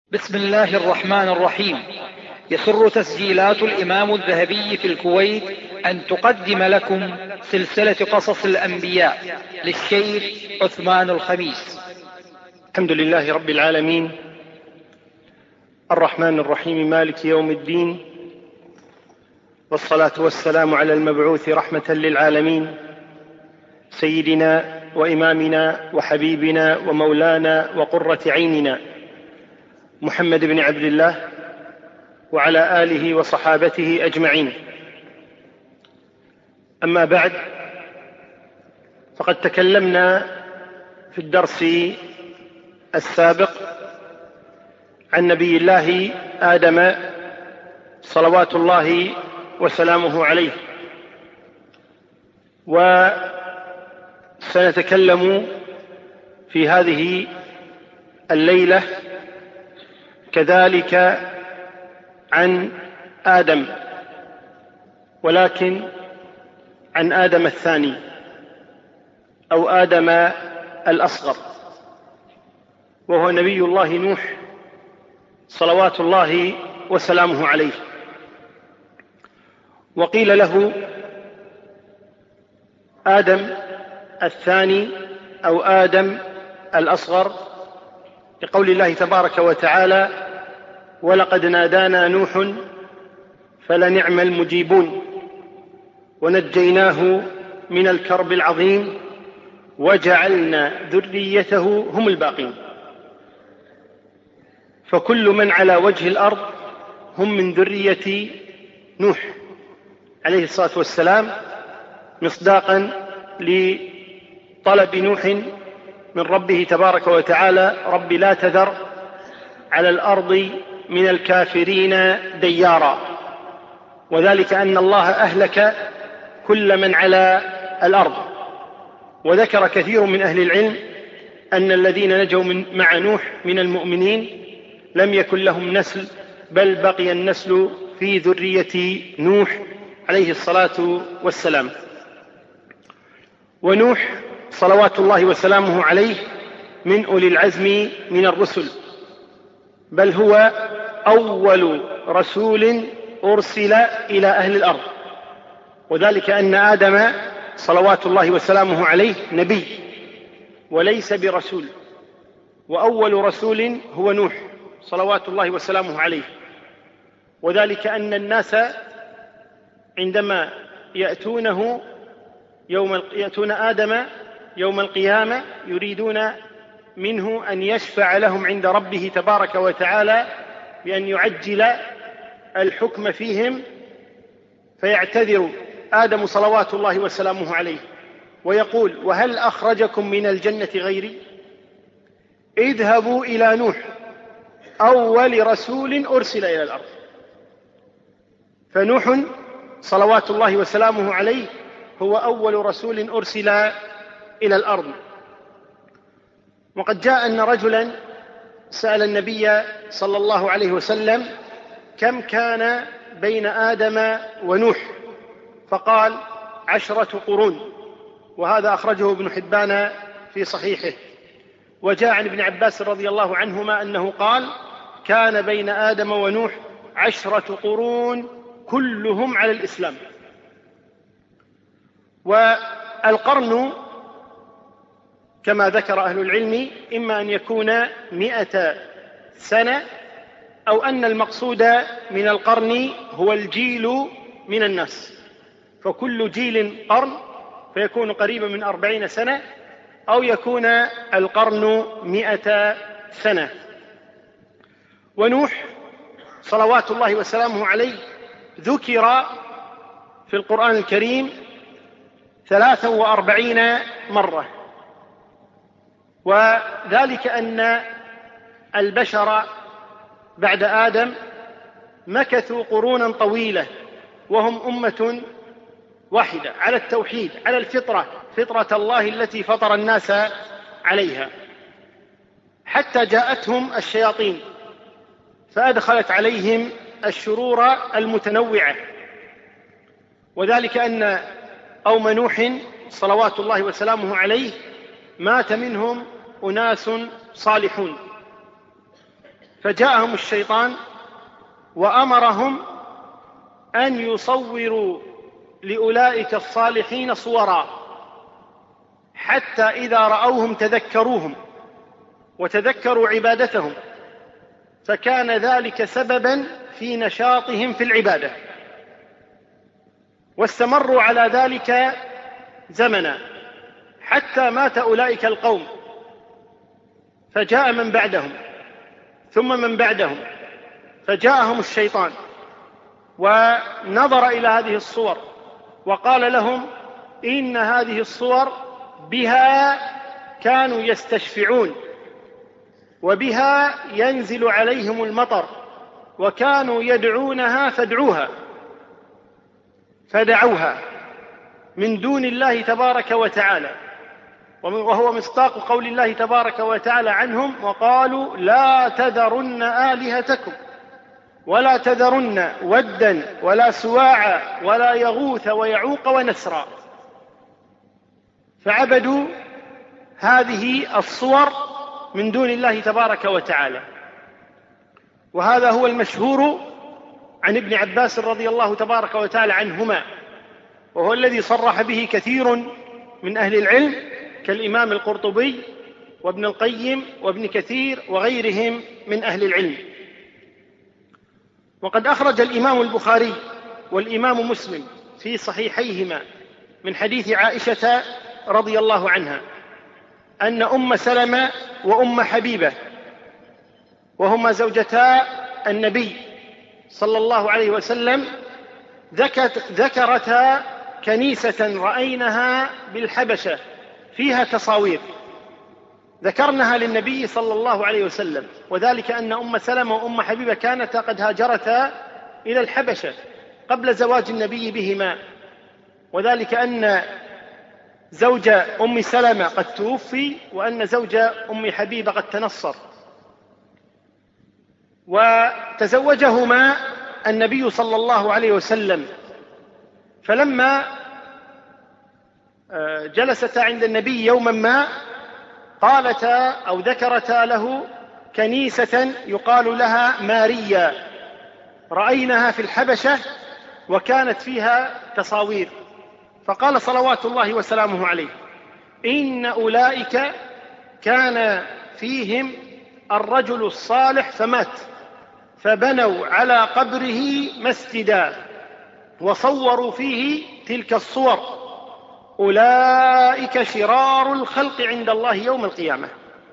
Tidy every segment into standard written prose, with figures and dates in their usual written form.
بسم الله الرحمن الرحيم. يسر تسجيلات الإمام الذهبي في الكويت أن تقدم لكم سلسلة قصص الأنبياء للشيخ عثمان الخميس. الحمد لله رب العالمين، الرحمن الرحيم، مالك يوم الدين، والصلاة والسلام على المبعوث رحمة للعالمين، سيدنا وإمامنا وحبيبنا ومولانا وقرة عيننا محمد بن عبد الله وعلى آله وصحابته أجمعين. أما بعد، فقد تكلمنا في الدرس السابق عن نبي الله آدم صلوات الله وسلامه عليه، وسنتكلم في هذه الليلة كذلك عن آدم، ولكن عن آدم الثاني أو آدم الأصغر، وهو نبي الله نوح صلوات الله وسلامه عليه. وقيل له آدم الثاني أو آدم الأصغر لقول الله تبارك وتعالى: ولقد نادانا نوح فلنعم المجيبون ونجيناه من الكرب العظيم وجعلنا ذريته هم الباقين. فكل من على وجه الأرض هم من ذرية نوح عليه الصلاة والسلام، مصداقا لطلب نوح من ربه تبارك وتعالى: رب لا تذر على الأرض من الكافرين ديارا، وذلك أن الله أهلك كل من على الأرض. وذكر كثير من أهل العلم أن الذين نجوا مع نوح من المؤمنين لم يكن لهم نسل، بل بقي النسل في ذرية نوح عليه الصلاة والسلام. ونوح صلوات الله وسلامه عليه من أولي العزم من الرسل، بل هو أول رسول أرسل إلى أهل الأرض، وذلك أن آدم صلوات الله وسلامه عليه نبي وليس برسول، وأول رسول هو نوح صلوات الله وسلامه عليه. وذلك أن الناس عندما يأتون آدم يوم القيامة يريدون منه أن يشفع لهم عند ربه تبارك وتعالى بأن يعجل الحكم فيهم، فيعتذر آدم صلوات الله وسلامه عليه ويقول: وهل أخرجكم من الجنة غيري؟ اذهبوا إلى نوح أول رسول أرسل إلى الأرض. فنوح صلوات الله وسلامه عليه هو أول رسول أرسل إلى الأرض. وقد جاء أن رجلا سأل النبي صلى الله عليه وسلم: كم كان بين آدم ونوح؟ فقال: 10 قرون، وهذا أخرجه ابن حبان في صحيحه. وجاء عن ابن عباس رضي الله عنهما أنه قال: كان بين آدم ونوح 10 قرون كلهم على الإسلام. والقرن كما ذكر أهل العلم إما أن يكون 100 سنة، أو أن المقصود من القرن هو الجيل من الناس، فكل جيل قرن فيكون قريبا من 40 سنة، أو يكون القرن 100 سنة. ونوح صلوات الله وسلامه عليه ذكر في القرآن الكريم 43 مرة، وذلك أن البشر بعد آدم مكثوا قرونا طويلة وهم أمة واحدة على التوحيد، على الفطرة، فطرة الله التي فطر الناس عليها، حتى جاءتهم الشياطين فأدخلت عليهم الشرور المتنوعة. وذلك أن قوم نوح صلوات الله وسلامه عليه مات منهم أناس صالحون، فجاءهم الشيطان وأمرهم أن يصوروا لأولئك الصالحين صورا، حتى إذا رأوهم تذكروهم وتذكروا عبادتهم، فكان ذلك سببا في نشاطهم في العبادة، واستمروا على ذلك زمنا حتى مات أولئك القوم، فجاء من بعدهم ثم من بعدهم، فجاءهم الشيطان ونظر إلى هذه الصور وقال لهم إن هذه الصور بها كانوا يستشفعون، وبها ينزل عليهم المطر، وكانوا يدعونها فادعوها، فدعوها من دون الله تبارك وتعالى، وهو مصداق قول الله تبارك وتعالى عنهم: وقالوا لا تذرن آلهتكم ولا تذرن ودا ولا سواعا ولا يغوث ويعوق ونسرا. فعبدوا هذه الصور من دون الله تبارك وتعالى. وهذا هو المشهور عن ابن عباس رضي الله تبارك وتعالى عنهما، وهو الذي صرح به كثير من أهل العلم كالإمام القرطبي وابن القيم وابن كثير وغيرهم من أهل العلم. وقد أخرج الإمام البخاري والإمام مسلم في صحيحيهما من حديث عائشة رضي الله عنها أن أم سلمة وأم حبيبة، وهما زوجتا النبي صلى الله عليه وسلم، ذكرتا كنيسة رأينها بالحبشة فيها تصاوير، ذكرنها للنبي صلى الله عليه وسلم، وذلك أن أم سلمة وأم حبيبة كانتا قد هاجرتا إلى الحبشة قبل زواج النبي بهما، وذلك أن زوج أم سلمة قد توفي، وأن زوج أم حبيبة قد تنصر، وتزوجهما النبي صلى الله عليه وسلم. فلما جلستا عند النبي يوما ما قالتا أو ذكرتا له كنيسة يقال لها ماريا رأيناها في الحبشة وكانت فيها تصاوير، فقال صلوات الله وسلامه عليه: إن أولئك كان فيهم الرجل الصالح فمات، فبنوا على قبره مسجدا وصوروا فيه تلك الصور، أولئك شرار الخلق عند الله يوم القيامة.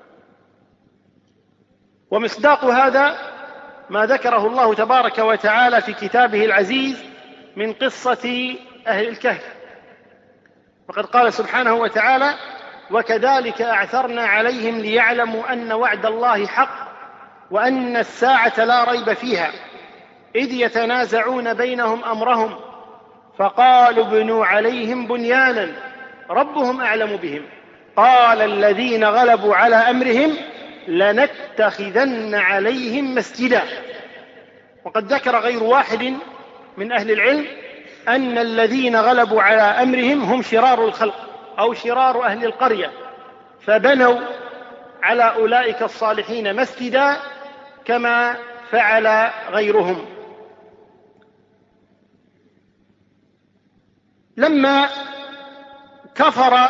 ومصداق هذا ما ذكره الله تبارك وتعالى في كتابه العزيز من قصة أهل الكهف، وقد قال سبحانه وتعالى: وكذلك أعثرنا عليهم ليعلموا أن وعد الله حق وأن الساعة لا ريب فيها، إذ يتنازعون بينهم أمرهم فقالوا ابنوا عليهم بنيانا ربهم أعلم بهم، قال الذين غلبوا على أمرهم لنتخذن عليهم مسجدا. وقد ذكر غير واحد من أهل العلم أن الذين غلبوا على أمرهم هم شرار الخلق أو شرار أهل القرية، فبنوا على أولئك الصالحين مسجدا كما فعل غيرهم. لما كفر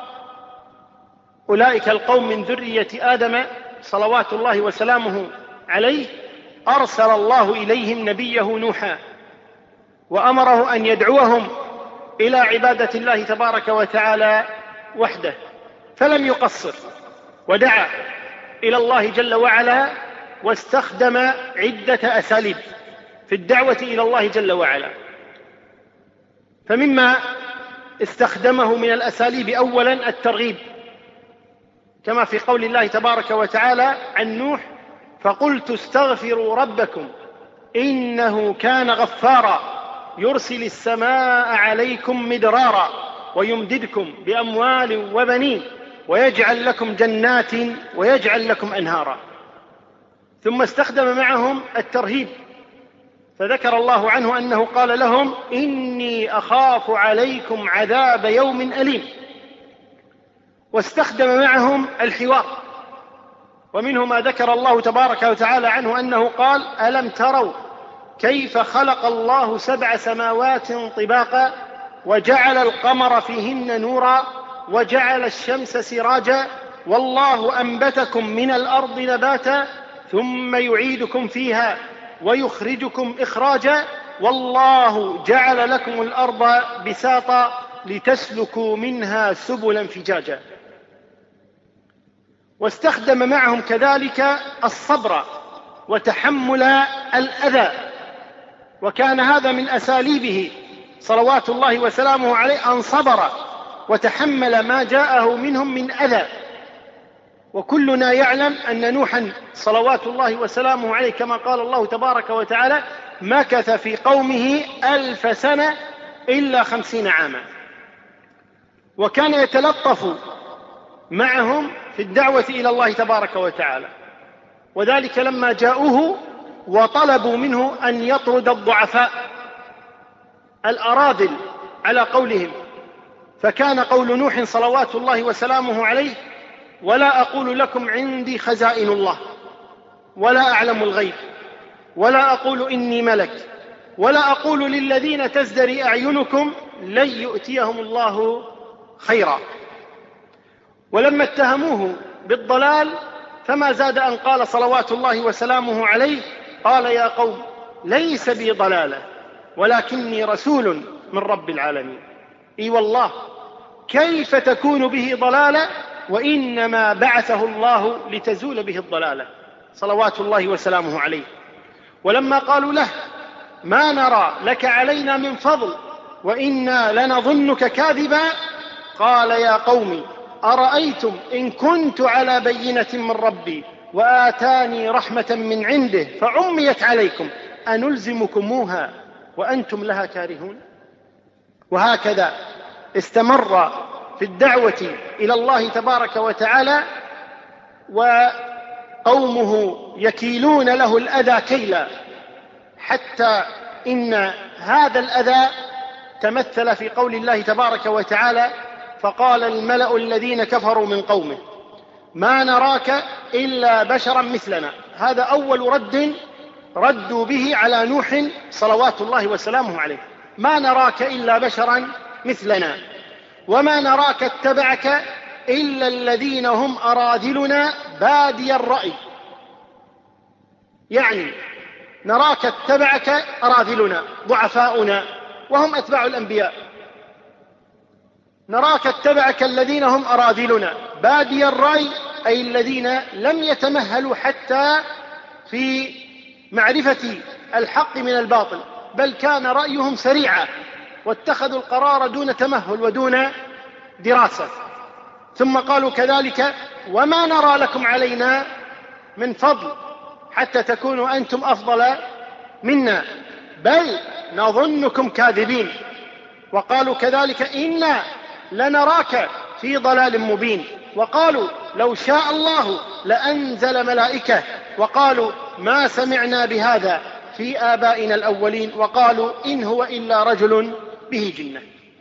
أولئك القوم من ذرية آدم صلوات الله وسلامه عليه، أرسل الله إليهم نبيه نوحا وأمره أن يدعوهم إلى عبادة الله تبارك وتعالى وحده، فلم يقصر ودعا إلى الله جل وعلا، واستخدم عدة أساليب في الدعوة إلى الله جل وعلا. فمما استخدمه من الأساليب أولا الترغيب، كما في قول الله تبارك وتعالى عن نوح: فقلت استغفروا ربكم إنه كان غفارا يرسل السماء عليكم مدرارا ويمددكم بأموال وبنين ويجعل لكم جنات ويجعل لكم أنهارا. ثم استخدم معهم الترهيب، فذكر الله عنه أنه قال لهم: إني أخاف عليكم عذاب يوم أليم. واستخدم معهم الحوار، ومنه ما ذكر الله تبارك وتعالى عنه أنه قال: ألم تروا كيف خلق الله 7 سماوات طباقا وجعل القمر فيهن نورا وجعل الشمس سراجا والله أنبتكم من الأرض نباتا ثم يعيدكم فيها ويخرجكم إخراجا والله جعل لكم الأرض بساطا لتسلكوا منها سبلا فجاجا. واستخدم معهم كذلك الصبر وتحمل الأذى، وكان هذا من أساليبه صلوات الله وسلامه عليه أن صبر وتحمل ما جاءه منهم من أذى. وكلنا يعلم أن نوحا صلوات الله وسلامه عليه كما قال الله تبارك وتعالى مكث في قومه 1000 سنة إلا 50 عاما، وكان يتلطف معهم في الدعوة إلى الله تبارك وتعالى، وذلك لما جاءوه وطلبوا منه أن يطرد الضعفاء الأراذل على قولهم، فكان قول نوح صلوات الله وسلامه عليه: ولا أقول لكم عندي خزائن الله ولا أعلم الغيب ولا أقول إني ملك ولا أقول للذين تزدري أعينكم لن يؤتيهم الله خيرا. ولما اتهموه بالضلال فما زاد أن قال صلوات الله وسلامه عليه: قال يا قوم ليس بي ضلالة ولكني رسول من رب العالمين. إي والله كيف تكون به ضلالة وإنما بعثه الله لتزول به الضلالة صلوات الله وسلامه عليه. ولما قالوا له: ما نرى لك علينا من فضل وإنا لنظنك كاذبا، قال يا قوم أرأيتم إن كنت على بينة من ربي وآتاني رحمة من عنده فعميت عليكم أنلزمكموها وأنتم لها كارهون. وهكذا استمر في الدعوة إلى الله تبارك وتعالى، وقومه يكيلون له الأذى كيلا، حتى إن هذا الأذى تمثل في قول الله تبارك وتعالى: فقال الملأ الذين كفروا من قومه ما نراك إلا بشرا مثلنا. هذا أول ردوا به على نوح صلوات الله وسلامه عليه: ما نراك إلا بشرا مثلنا وما نراك اتبعك إلا الذين هم أراذلنا بادي الرأي. يعني نراك اتبعك أراذلنا ضعفاؤنا وهم أتباع الأنبياء، نراك اتبعك الذين هم أراذلنا بادي الرأي، أي الذين لم يتمهلوا حتى في معرفة الحق من الباطل، بل كان رأيهم سريعا واتخذوا القرار دون تمهل ودون دراسة. ثم قالوا كذلك: وما نرى لكم علينا من فضل حتى تكونوا أنتم أفضل منا بل نظنكم كاذبين. وقالوا كذلك: إنا لنراك في ضلال مبين. وقالوا: لو شاء الله لأنزل ملائكة. وقالوا: ما سمعنا بهذا في آبائنا الأولين. وقالوا: إن هو إلا رجل به جنة.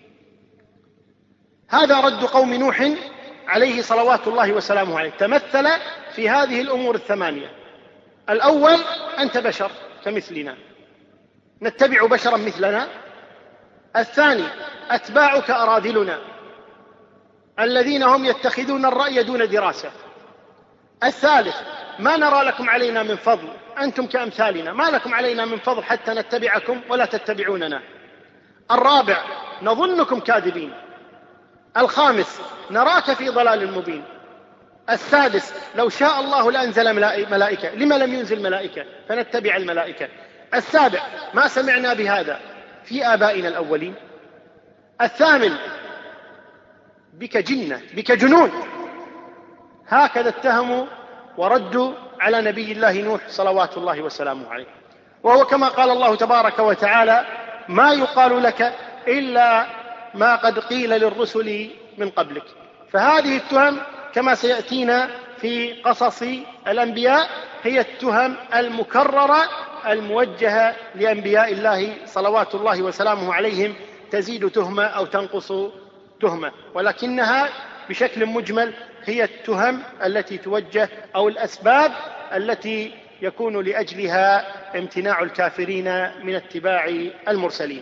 هذا رد قوم نوح عليه صلوات الله وسلامه عليه، تمثل في هذه الأمور 8. الأول: أنت بشر كمثلنا نتبع بشرا مثلنا. الثاني: أتباعك أراذلنا الذين هم يتخذون الرأي دون دراسة. الثالث: ما نرى لكم علينا من فضل، أنتم كأمثالنا ما لكم علينا من فضل حتى نتبعكم ولا تتبعوننا. الرابع: نظنكم كاذبين. الخامس: نراك في ضلال مبين. السادس: لو شاء الله لأنزل ملائكة، لما لم ينزل ملائكة فنتبع الملائكة. السابع: ما سمعنا بهذا في آبائنا الأولين. الثامن: بك جنة، بك جنون. هكذا اتهموا وردوا على نبي الله نوح صلوات الله وسلامه عليه. وهو كما قال الله تبارك وتعالى: ما يقال لك إلا ما قد قيل للرسل من قبلك. فهذه التهم كما سيأتينا في قصص الأنبياء هي التهم المكررة الموجهة لأنبياء الله صلوات الله وسلامه عليهم، تزيد تهمة أو تنقص تهمة، ولكنها بشكل مجمل هي التهم التي توجه أو الأسباب التي يكون لأجلها امتناع الكافرين من اتباع المرسلين.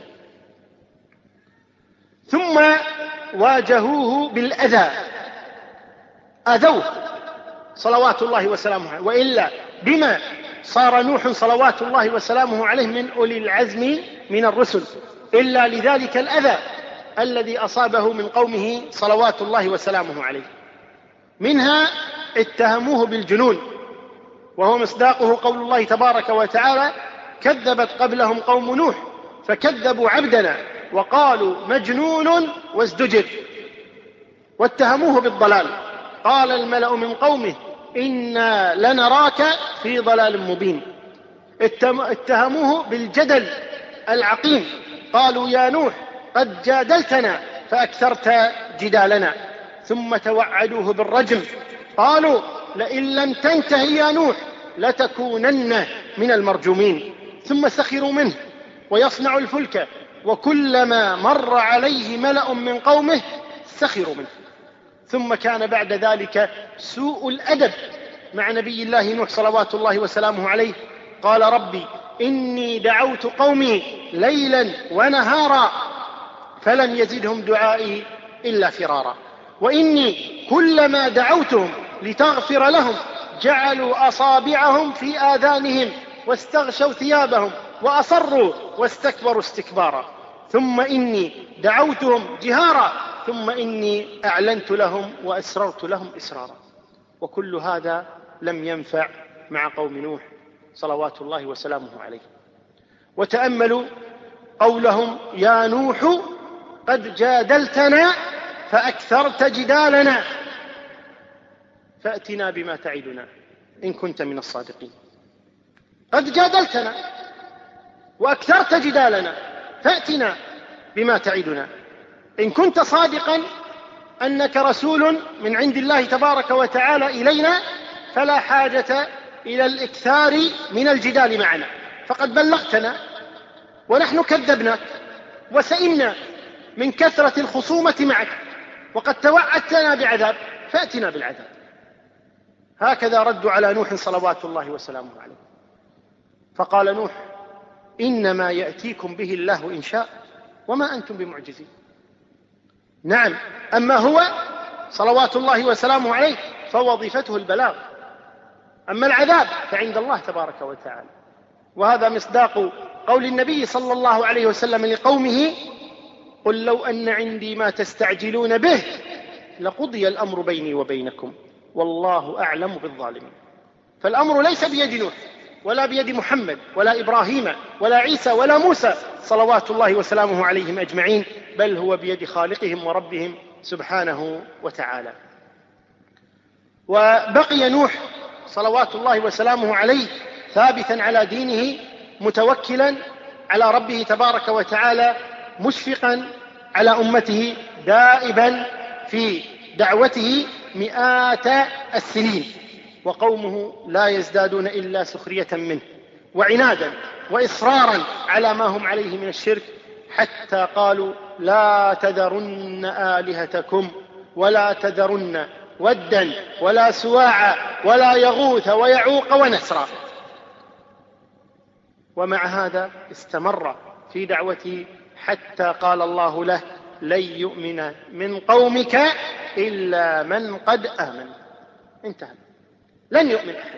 ثم واجهوه بالأذى، أذوه صلوات الله وسلامه عليه، وإلا بما صار نوح صلوات الله وسلامه عليه من أولي العزم من الرسل إلا لذلك الأذى الذي أصابه من قومه صلوات الله وسلامه عليه. منها اتهموه بالجنون، وهو مصداقه قول الله تبارك وتعالى: كذبت قبلهم قوم نوح فكذبوا عبدنا وقالوا مجنون وازدجر. واتهموه بالضلال، قال الملأ من قومه إنا لنراك في ضلال مبين. اتهموه بالجدل العقيم، قالوا يا نوح قد جادلتنا فأكثرت جدالنا. ثم توعدوه بالرجم، قالوا لئن لم تنته يا نوح لتكونن من المرجومين. ثم سخروا منه ويصنع الفلك وكلما مر عليه ملأ من قومه سخروا منه. ثم كان بعد ذلك سوء الأدب مع نبي الله نوح صلوات الله وسلامه عليه. قال ربي إني دعوت قومي ليلا ونهارا فلم يزدهم دعائي إلا فرارا، وإني كلما دعوتهم لتغفر لهم جعلوا أصابعهم في آذانهم واستغشوا ثيابهم وأصروا واستكبروا استكبارا، ثم إني دعوتهم جهارا ثم إني أعلنت لهم وأسررت لهم إسرارا. وكل هذا لم ينفع مع قوم نوح صلوات الله وسلامه عليه. وتأملوا قولهم يا نوح قد جادلتنا فأكثرت جدالنا فأتنا بما تعدنا إن كنت من الصادقين. قد جادلتنا وأكثرت جدالنا فأتنا بما تعدنا إن كنت صادقا أنك رسول من عند الله تبارك وتعالى إلينا، فلا حاجة إلى الإكثار من الجدال معنا، فقد بلغتنا ونحن كذبناك وسئمنا من كثرة الخصومة معك، وقد توعدتنا بعذاب فأتنا بالعذاب. هكذا ردوا على نوح صلوات الله وسلامه عليه. فقال نوح إنما يأتيكم به الله إن شاء وما أنتم بمعجزين. نعم، أما هو صلوات الله وسلامه عليه فوظيفته البلاغ، أما العذاب فعند الله تبارك وتعالى. وهذا مصداق قول النبي صلى الله عليه وسلم لقومه قل لو أن عندي ما تستعجلون به لقضي الأمر بيني وبينكم والله أعلم بالظالمين. فالأمر ليس بيد نوح ولا بيد محمد ولا إبراهيم ولا عيسى ولا موسى صلوات الله وسلامه عليهم أجمعين، بل هو بيد خالقهم وربهم سبحانه وتعالى. وبقي نوح صلوات الله وسلامه عليه ثابتا على دينه متوكلا على ربه تبارك وتعالى، مشفقا على أمته، دائبا في دعوته مئات السنين، وقومه لا يزدادون إلا سخرية منه وعنادا وإصرارا على ما هم عليه من الشرك، حتى قالوا لا تذرن آلهتكم ولا تذرن ودا ولا سواعا ولا يغوث ويعوق ونسرا. ومع هذا استمر في دعوته حتى قال الله له لن يؤمن من قومك إلا من قد آمن. انتهى، لن يؤمن أحد،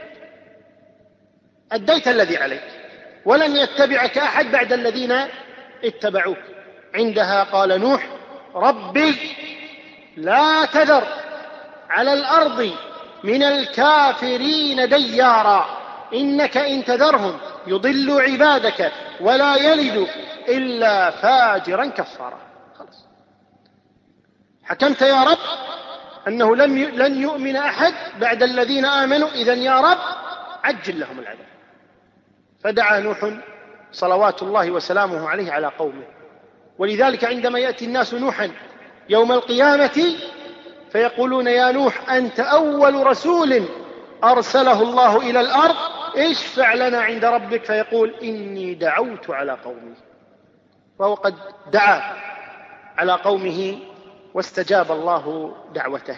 أديت الذي عليك ولن يتبعك أحد بعد الذين اتبعوك. عندها قال نوح ربي لا تذر على الأرض من الكافرين ديارا إنك إن تذرهم يضلوا عبادك ولا يلدوا إلا فاجرا كفارا. خلاص، حكمت يا رب أنه لن يؤمن أحد بعد الذين آمنوا، إذن يا رب عجل لهم العذاب. فدعا نوح صلوات الله وسلامه عليه على قومه. ولذلك عندما يأتي الناس نوحا يوم القيامة فيقولون يا نوح أنت أول رسول أرسله الله إلى الأرض اشفع لنا عند ربك، فيقول إني دعوت على قومي. وهو قد دعا على قومه واستجاب الله دعوته.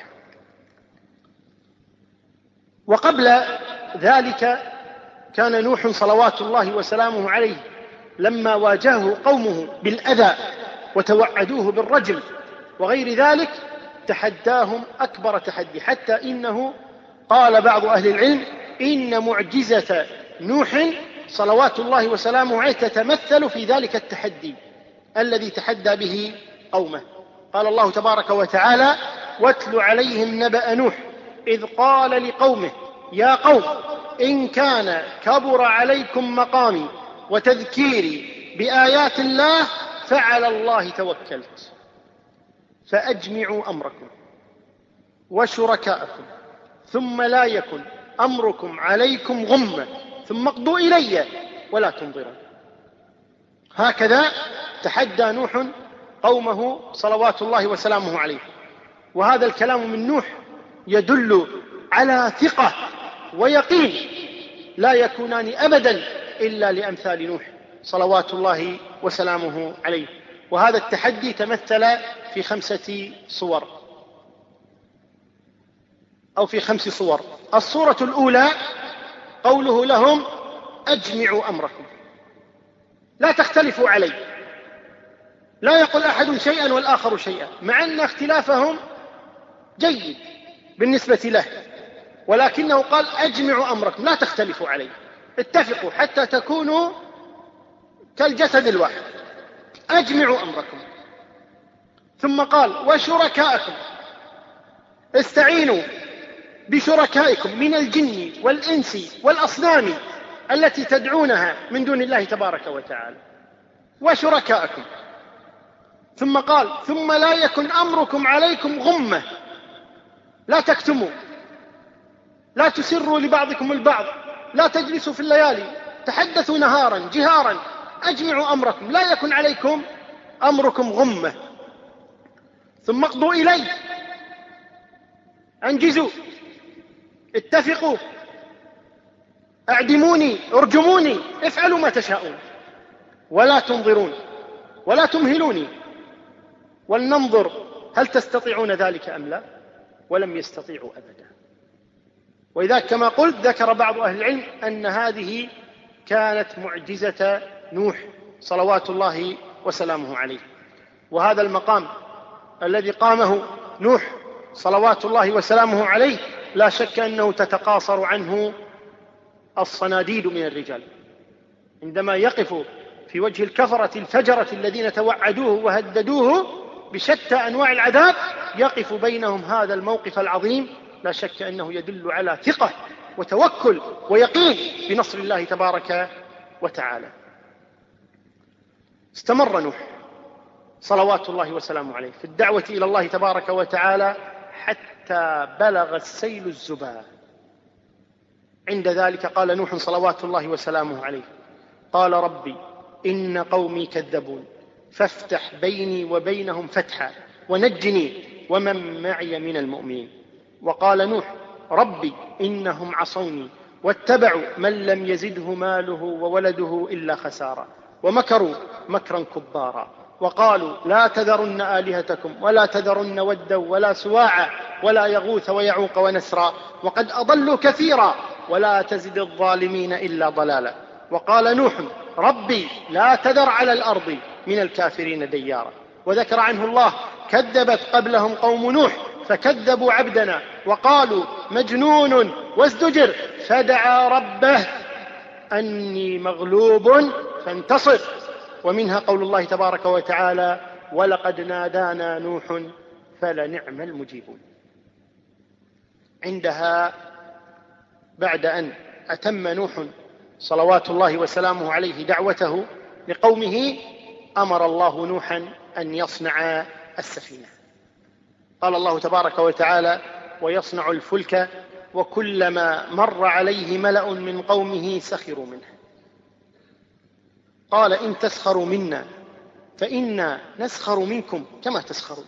وقبل ذلك كان نوح صلوات الله وسلامه عليه لما واجهه قومه بالأذى وتوعدوه بالرجم وغير ذلك تحداهم أكبر تحدي، حتى إنه قال بعض أهل العلم إن معجزة نوح صلوات الله وسلامه عليه تتمثل في ذلك التحدي الذي تحدى به قومه. قال الله تبارك وتعالى: واتل عليهم نبأ نوح إذ قال لقومه يا قوم إن كان كبر عليكم مقامي وتذكيري بآيات الله فعلى الله توكلت فأجمعوا أمركم وشركاءكم ثم لا يكن أمركم عليكم غمة ثم اقضوا إلي ولا تنظرون. هكذا تحدى نوح قومه صلوات الله وسلامه عليه. وهذا الكلام من نوح يدل على ثقة ويقين لا يكونان أبدا إلا لأمثال نوح صلوات الله وسلامه عليه. وهذا التحدي تمثل في 5 صور أو في 5 صور. الصورة الأولى قوله لهم أجمعوا أمركم، لا تختلفوا علي، لا يقول أحد شيئا والآخر شيئا، مع أن اختلافهم جيد بالنسبة له، ولكنه قال أجمعوا أمركم، لا تختلفوا علي، اتفقوا حتى تكونوا كالجسد الواحد، أجمعوا أمركم. ثم قال وشركاءكم، استعينوا بشركائكم من الجن والإنس والأصنام التي تدعونها من دون الله تبارك وتعالى، وشركاءكم. ثم قال ثم لا يكن أمركم عليكم غمة، لا تكتموا، لا تسروا لبعضكم البعض، لا تجلسوا في الليالي، تحدثوا نهارا جهارا، أجمعوا أمركم، لا يكن عليكم أمركم غمة. ثم اقضوا إلي، أنجزوا، اتفقوا، أعدموني، ارجموني، افعلوا ما تشاءون، ولا تنظرون ولا تمهلوني، ولننظر هل تستطيعون ذلك أم لا. ولم يستطيعوا أبدا. وإذا كما قلت ذكر بعض أهل العلم أن هذه كانت معجزة نوح صلوات الله وسلامه عليه. وهذا المقام الذي قامه نوح صلوات الله وسلامه عليه لا شك أنه تتقاصر عنه الصناديد من الرجال، عندما يقف في وجه الكفرة الفجرة الذين توعدوه وهددوه بشتى أنواع العذاب، يقف بينهم هذا الموقف العظيم، لا شك أنه يدل على ثقة وتوكل ويقين بنصر الله تبارك وتعالى. استمر نوح صلوات الله وسلامه عليه في الدعوة إلى الله تبارك وتعالى حتى بلغ السيل الزبا. عند ذلك قال نوح صلوات الله وسلامه عليه: قال ربي إن قومي كذبون فافتح بيني وبينهم فتحا ونجني ومن معي من المؤمنين. وقال نوح ربي إنهم عصوني واتبعوا من لم يزده ماله وولده إلا خسارا ومكروا مكرا كبارا وقالوا لا تذرن آلهتكم ولا تذرن ودا ولا سواعا ولا يغوث ويعوق ونسرا وقد أضلوا كثيرا ولا تزد الظالمين إلا ضلالا. وقال نوح ربي لا تذر على الأرض من الكافرين ديارا. وذكر عنه الله كذبت قبلهم قوم نوح فكذبوا عبدنا وقالوا مجنون وازدجر فدعا ربه أني مغلوب فانتصر. ومنها قول الله تبارك وتعالى ولقد نادانا نوح فلنعم المجيبون. عندها بعد أن أتم نوح صلوات الله وسلامه عليه دعوته لقومه أمر الله نوحا أن يصنع السفينة. قال الله تبارك وتعالى ويصنع الفلك وكلما مر عليه ملأ من قومه سخروا منه قال إن تسخروا منا فإنا نسخر منكم كما تسخرون.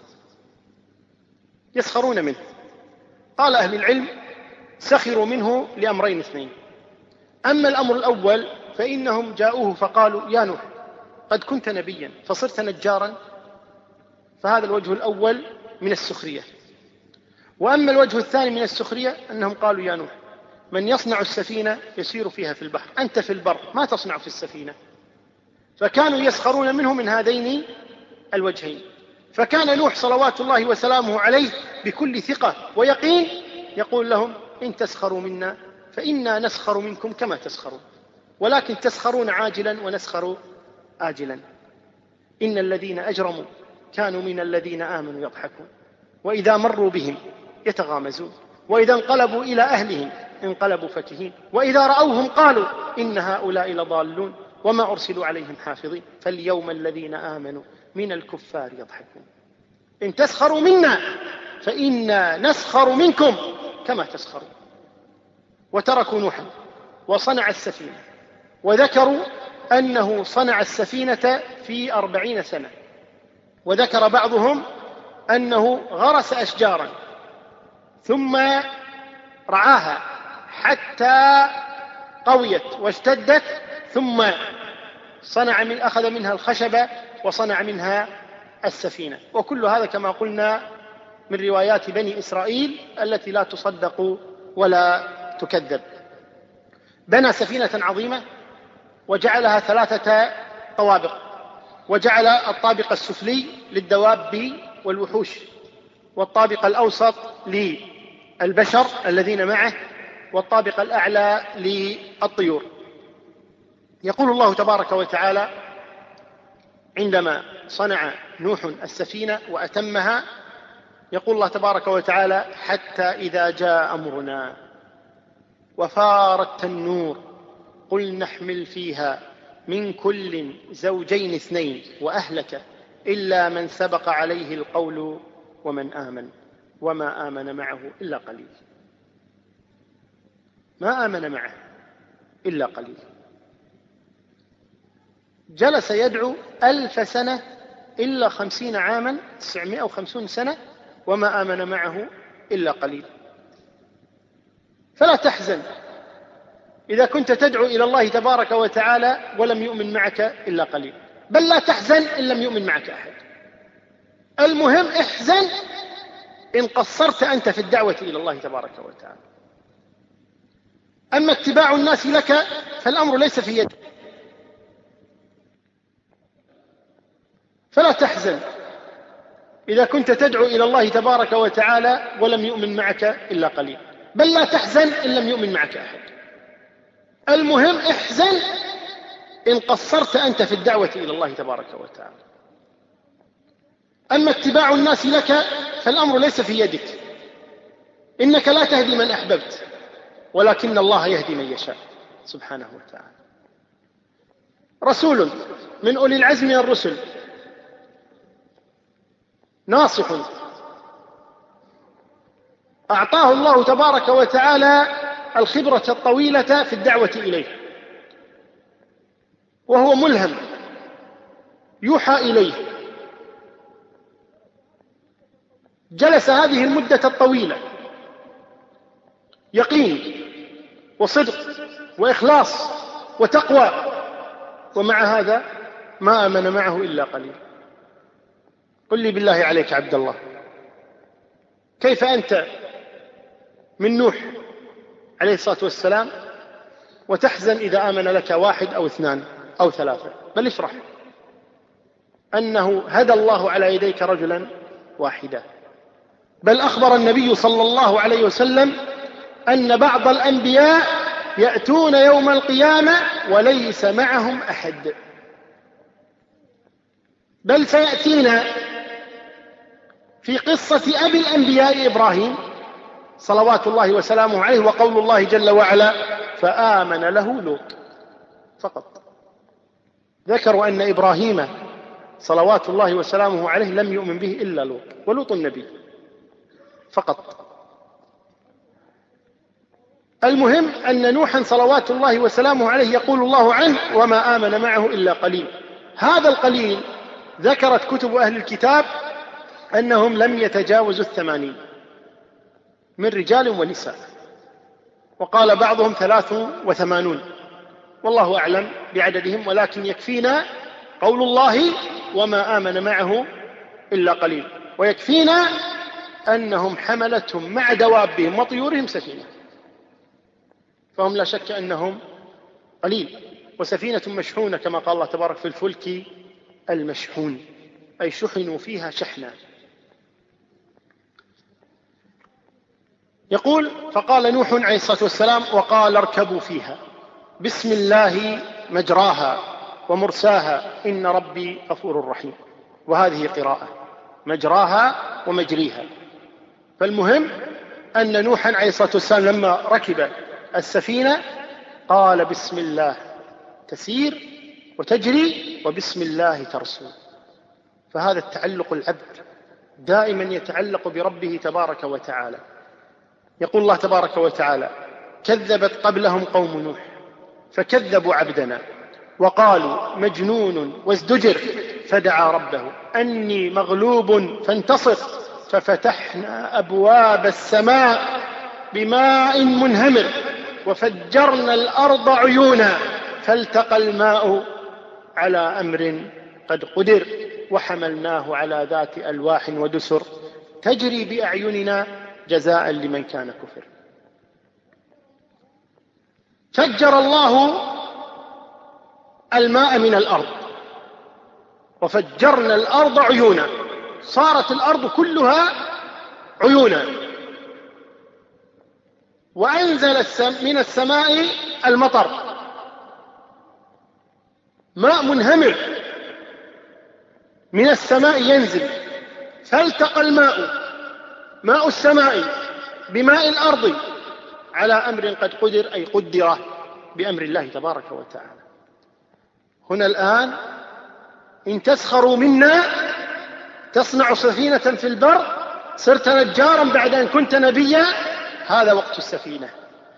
يسخرون منه. قال أهل العلم سخروا منه لأمرين اثنين. أما الأمر الأول فإنهم جاءوه فقالوا يا نوح قد كنت نبيا فصرت نجارا، فهذا الوجه الأول من السخرية. وأما الوجه الثاني من السخرية أنهم قالوا يا نوح من يصنع السفينة يسير فيها في البحر، أنت في البر ما تصنع في السفينة. فكانوا يسخرون منه من هذين الوجهين. فكان نوح صلوات الله وسلامه عليه بكل ثقة ويقين يقول لهم إن تسخروا منا فإنا نسخر منكم كما تسخرون، ولكن تسخرون عاجلا ونسخر آجلا. إن الذين أجرموا كانوا من الذين آمنوا يضحكون وإذا مروا بهم يتغامزون وإذا انقلبوا إلى أهلهم انقلبوا فكهين وإذا رأوهم قالوا إن هؤلاء لضالون وما أرسلوا عليهم حافظين فاليوم الذين آمنوا من الكفار يضحكون. إن تسخروا منا فإنا نسخر منكم كما تسخرون. وتركوا نوحا وصنع السفينة، وذكروا أنه صنع السفينة في 40 سنة، وذكر بعضهم أنه غرس أشجارا ثم رعاها حتى قويت واشتدت ثم أخذ منها الخشبة وصنع منها السفينة. وكل هذا كما قلنا من روايات بني إسرائيل التي لا تصدق ولا تكذب. بنى سفينة عظيمة وجعلها 3 طوابق، وجعل الطابق السفلي للدواب والوحوش، والطابق الأوسط للبشر الذين معه، والطابق الأعلى للطيور. يقول الله تبارك وتعالى عندما صنع نوح السفينة وأتمها، يقول الله تبارك وتعالى حتى إذا جاء أمرنا وفار التنور قل نحمل فيها من كل زوجين 2 وأهلك إلا من سبق عليه القول ومن آمن وما آمن معه إلا قليل. ما آمن معه إلا قليل. جلس يدعو 1000 سنة إلا 50 عاما 950 سنة وما آمن معه إلا قليل. فلا تحزن إذا كنت تدعو إلى الله تبارك وتعالى ولم يؤمن معك إلا قليل، بل لا تحزن إن لم يؤمن معك أحد. المهم احزن إن قصرت أنت في الدعوة إلى الله تبارك وتعالى. أما اتباع الناس لك فالأمر ليس في يدك. فلا تحزن إذا كنت تدعو إلى الله تبارك وتعالى ولم يؤمن معك إلا قليل، بل لا تحزن إن لم يؤمن معك أحد. المهم احزن إن قصرت أنت في الدعوة إلى الله تبارك وتعالى. أما اتباع الناس لك فالأمر ليس في يدك. إنك لا تهدي من أحببت ولكن الله يهدي من يشاء سبحانه وتعالى. رسول من أولي العزم من الرسل ناصح أعطاه الله تبارك وتعالى الخبرة الطويلة في الدعوة إليه، وهو ملهم يوحى إليه. جلس هذه المدة الطويلة يقين وصدق وإخلاص وتقوى، ومع هذا ما آمن معه إلا قليل. قل لي بالله عليك عبد الله، كيف أنت من نوح عليه الصلاة والسلام وتحزن إذا آمن لك 1 أو 2 أو 3؟ بل افرح أنه هدى الله على يديك رجلا واحدا. بل أخبر النبي صلى الله عليه وسلم أن بعض الأنبياء يأتون يوم القيامة وليس معهم أحد. بل سيأتينا في قصة أبي الأنبياء إبراهيم صلوات الله وسلامه عليه، وقول الله جل وعلا فآمن له لوط فقط. ذكروا أن إبراهيم صلوات الله وسلامه عليه لم يؤمن به إلا لوط، ولوط النبي فقط. المهم أن نوحا صلوات الله وسلامه عليه يقول الله عنه وما آمن معه إلا قليل. هذا القليل ذكرت كتب أهل الكتاب أنهم لم يتجاوزوا 80 من رجال ونساء، وقال بعضهم 83، والله أعلم بعددهم، ولكن يكفينا قول الله وما آمن معه إلا قليل. ويكفينا أنهم حملتهم مع دوابهم وطيورهم سفينة، فهم لا شك أنهم قليل. وسفينة مشحونة كما قال الله تبارك في الفلك المشحون، أي شحنوا فيها شحنا. يقول: فقال نوح عليه الصلاة والسلام: وقال اركبوا فيها بسم الله مجراها ومرساها إن ربي غفور رحيم. وهذه قراءة مجراها ومجريها. فالمهم أن نوحا عليه الصلاة والسلام لما ركب السفينة قال بسم الله تسير وتجري وبسم الله ترسو. فهذا التعلق العبد دائما يتعلق بربه تبارك وتعالى. يقول الله تبارك وتعالى: كذبت قبلهم قوم نوح فكذبوا عبدنا وقالوا مجنون وازدجر فدعا ربه أني مغلوب فانتصر ففتحنا أبواب السماء بماء منهمر وفجرنا الأرض عيونا فالتقى الماء على أمر قد قدر وحملناه على ذات ألواح ودسر تجري بأعيننا جزاء لمن كان كفر. فجر الله الماء من الأرض وفجرنا الأرض عيونا، صارت الأرض كلها عيونا. وأنزل من السماء المطر، ماء منهمر من السماء ينزل، فالتقى ماء السماء بماء الأرض على أمر قد قدر، أي قدر بأمر الله تبارك وتعالى. هنا الآن إن تسخروا منا تصنع سفينة في البر، صرت نجارا بعد أن كنت نبيا، هذا وقت السفينة.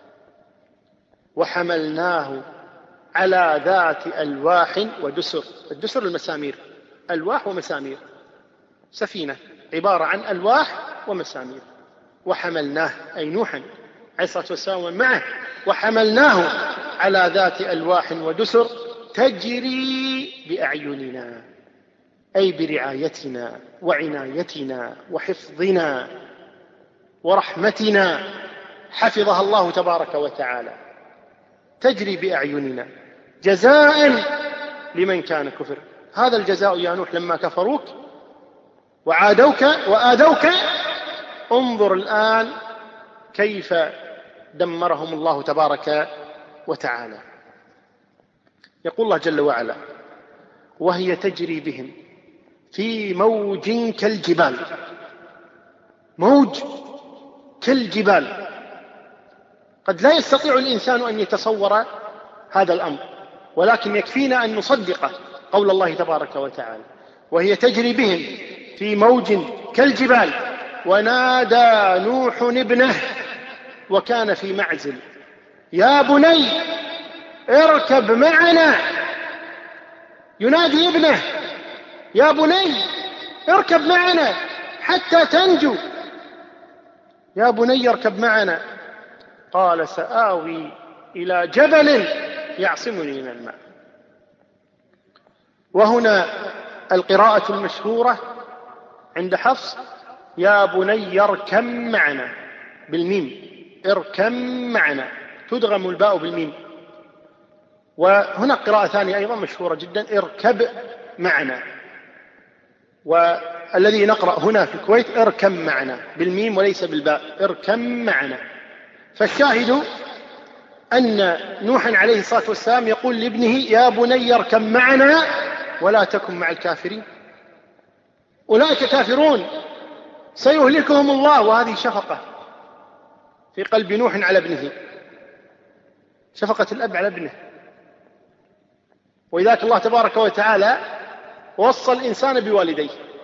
وحملناه على ذات ألواح ودسر. الدسر المسامير، ألواح ومسامير. سفينة عبارة عن ألواح ومسامير. وحملناه أي نوحا عليه الصلاة والسلام ومن معه، وحملناه على ذات ألواح ودسر تجري بأعيننا، أي برعايتنا وعنايتنا وحفظنا ورحمتنا، حفظها الله تبارك وتعالى. تجري بأعيننا جزاء لمن كان كفر. هذا الجزاء يا نوح لما كفروك وعادوك وآذوك. انظر الآن كيف دمرهم الله تبارك وتعالى. يقول الله جل وعلا: وهي تجري بهم في موج كالجبال. موج كالجبال. قد لا يستطيع الإنسان أن يتصور هذا الأمر، ولكن يكفينا أن نصدق قول الله تبارك وتعالى: وهي تجري بهم في موج كالجبال ونادى نوح ابنه وكان في معزل يا بني اركب معنا. ينادي ابنه: يا بني اركب معنا حتى تنجو، يا بني اركب معنا. قال: سآوي إلى جبل يعصمني من الماء. وهنا القراءة المشهورة عند حفص: يا بني اركب معنا بالميم، اركب معنا، تدغم الباء بالميم. وهنا قراءة ثانية أيضا مشهورة جدا: اركب معنا. والذي نقرأ هنا في الكويت اركب معنا بالميم وليس بالباء، اركب معنا. فالشاهد أن نوحا عليه الصلاة والسلام يقول لابنه: يا بني اركب معنا ولا تكن مع الكافرين. أولئك كافرون سيهلكهم الله. وهذه شفقة في قلب نوح على ابنه، شفقة الأب على ابنه. ولذلك الله تبارك وتعالى وصى الإنسان بوالديه: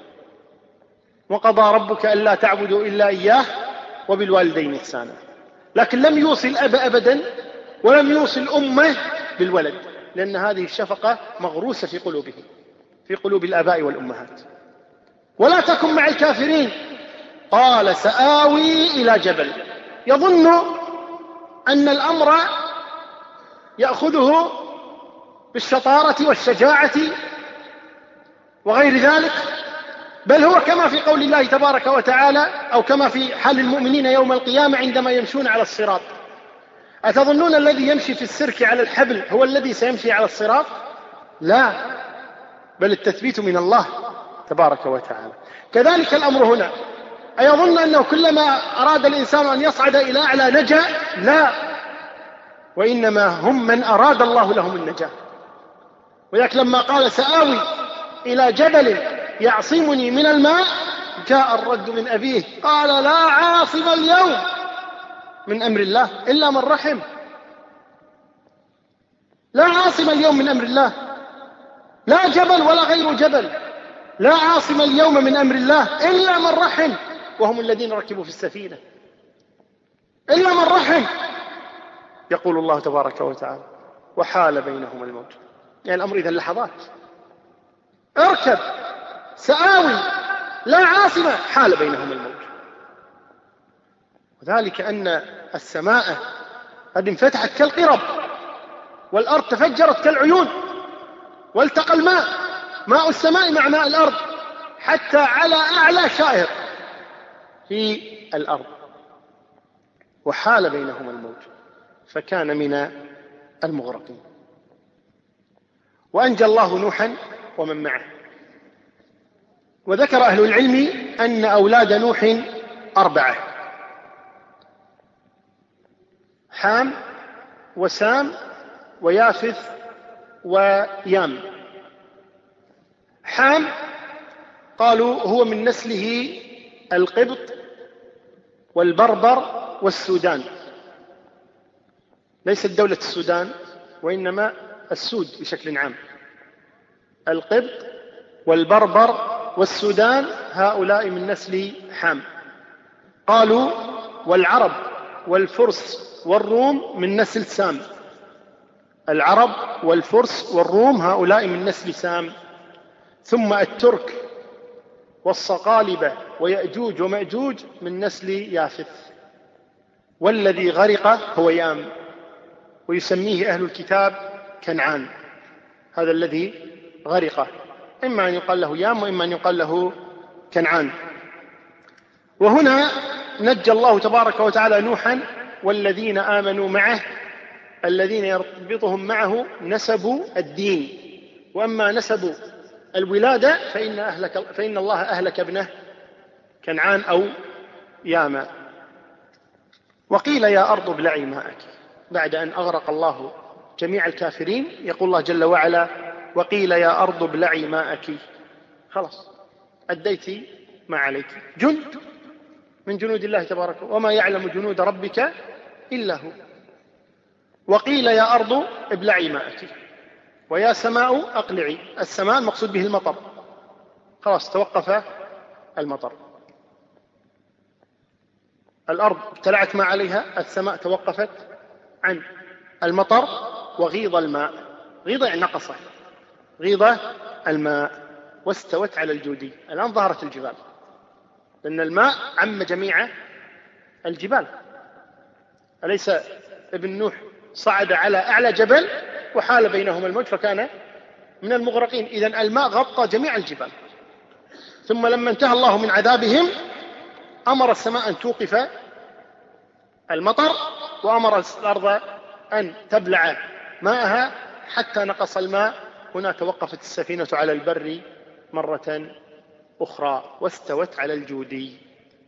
وقضى ربك ألا تعبدوا إلا إياه وبالوالدين إحسانا. لكن لم يوصي الأب أبدا ولم يوصي الأمة بالولد، لأن هذه الشفقة مغروسة في قلوبهم، في قلوب الآباء والأمهات. ولا تكن مع الكافرين. قال: سآوي إلى جبل. يظن أن الأمر يأخذه بالشطارة والشجاعة وغير ذلك، بل هو كما في قول الله تبارك وتعالى، أو كما في حال المؤمنين يوم القيامة عندما يمشون على الصراط. أتظنون الذي يمشي في السرك على الحبل هو الذي سيمشي على الصراط؟ لا، بل التثبيت من الله تبارك وتعالى. كذلك الأمر هنا. أيظن أنه كلما أراد الإنسان أن يصعد إلى أعلى نجا؟ لا، وإنما هم من أراد الله لهم النجاة. ولذلك لما قال سآوي إلى جبل يعصمني من الماء، جاء الرد من أبيه قال لا عاصم اليوم من أمر الله إلا من رحم. لا عاصم اليوم من أمر الله، لا جبل ولا غير جبل، لا عاصم اليوم من أمر الله إلا من رحم، وهم الذين ركبوا في السفينة. إلا من رحم، يقول الله تبارك وتعالى وحال بينهما الموج. يعني الأمر إذا لحظات. اركب، سآوي، لا عاصمة، حال بينهما الموج. وذلك أن السماء قد انفتحت كالقرب، والأرض تفجرت كالعيون، والتقى الماء، ماء السماء مع ماء الأرض، حتى على أعلى شائر في الأرض، وحال بينهما الموج فكان من المغرقين. وأنجى الله نوحا ومن معه. وذكر أهل العلم أن أولاد نوح 4: حام وسام ويافث ويام. حام قالوا هو من نسله القبط والبربر والسودان، ليست دولة السودان وإنما السود بشكل عام. القبط والبربر والسودان هؤلاء من نسل حام. قالوا والعرب والفرس والروم من نسل سام. العرب والفرس والروم هؤلاء من نسل سام. ثم الترك والصقالبة ويأجوج ومأجوج من نسل يافث. والذي غرق هو يام، ويسميه أهل الكتاب كنعان. هذا الذي غرق إما أن يقال له يام وإما أن يقال له كنعان. وهنا نجى الله تبارك وتعالى نوحا والذين آمنوا معه، الذين يرتبطهم معه نسب الدين. وأما نسب الولادة فإن الله أهلك ابنه كنعان أو ياما. وقيل يا أرض ابلعي ماءك. بعد أن أغرق الله جميع الكافرين يقول الله جل وعلا وقيل يا أرض ابلعي ماءك. خلاص أديت ما عليك، جند من جنود الله تبارك وما يعلم جنود ربك إلا هو. وقيل يا أرض ابلعي ماءك ويا سماء أقلعي. السماء المقصود به المطر، خلاص توقف المطر. الأرض ابتلعت ما عليها، السماء توقفت عن المطر. وغيض الماء، غيض يعني نقص، غيض الماء واستوت على الجودي. الآن ظهرت الجبال، لأن الماء عم جميع الجبال. أليس ابن نوح صعد على أعلى جبل وحال بينهما الموج فكان من المغرقين؟ إذن الماء غطى جميع الجبال. ثم لما انتهى الله من عذابهم أمر السماء أن توقف المطر، وأمر الأرض أن تبلع ماءها حتى نقص الماء. هنا توقفت السفينة على البر مرة أخرى واستوت على الجودي.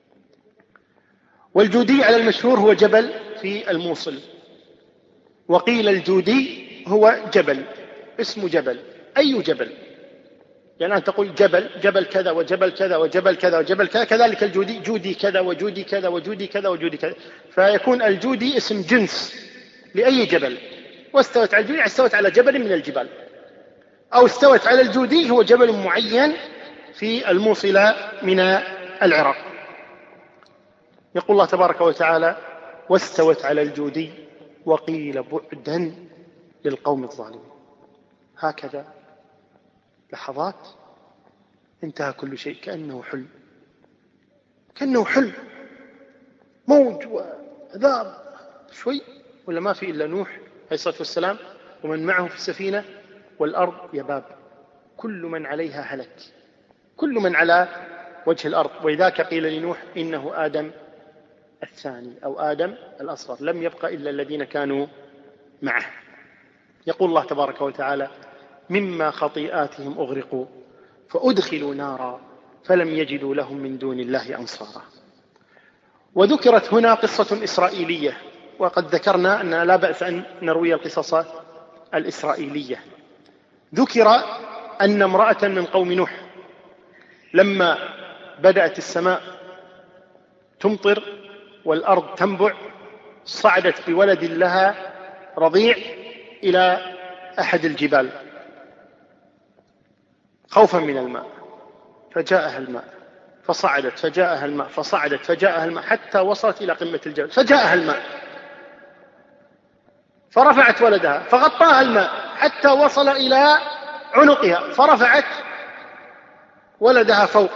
والجودي على المشهور هو جبل في الموصل. وقيل الجودي هو جبل، اسمه جبل. أي جبل؟ يعني أن تقول جبل كذا وجبل كذا وجبل كذا وجبل كذا، كذلك الجودي جودي كذا وجودي كذا وجودي كذا وجودي كذا. فيكون الجودي اسم جنس لأي جبل. واستوت على الجودي استوت على جبل من الجبال، أو استوت على الجودي هو جبل معين في الموصل من العراق. يقول الله تبارك وتعالى واستوت على الجودي وقيل بعدا للقوم الظالمين. هكذا لحظات انتهى كل شيء كأنه حلم، كأنه حلم، موج وعذاب شوي ولا ما في إلا نوح عليه الصلاة والسلام ومن معه في السفينة، والأرض يباب، كل من عليها هلك. كل من على وجه الأرض. ولذلك قيل لنوح إنه آدم الثاني أو آدم الأصغر، لم يبقى إلا الذين كانوا معه. يقول الله تبارك وتعالى: مما خطيئاتهم أغرقوا فأدخلوا نارا فلم يجدوا لهم من دون الله أنصارا. وذكرت هنا قصة إسرائيلية، وقد ذكرنا أن لا بأس أن نروي القصص الإسرائيلية. ذكر أن امرأة من قوم نوح لما بدأت السماء تمطر والأرض تنبع صعدت بولد لها رضيع إلى أحد الجبال خوفا من الماء، فجاءها الماء فصعدت، فجاءها الماء فصعدت، فجاءها الماء حتى وصلت إلى قمة الجبل، فجاءها الماء فرفعت ولدها فغطاها الماء حتى وصل إلى عنقها، فرفعت ولدها فوق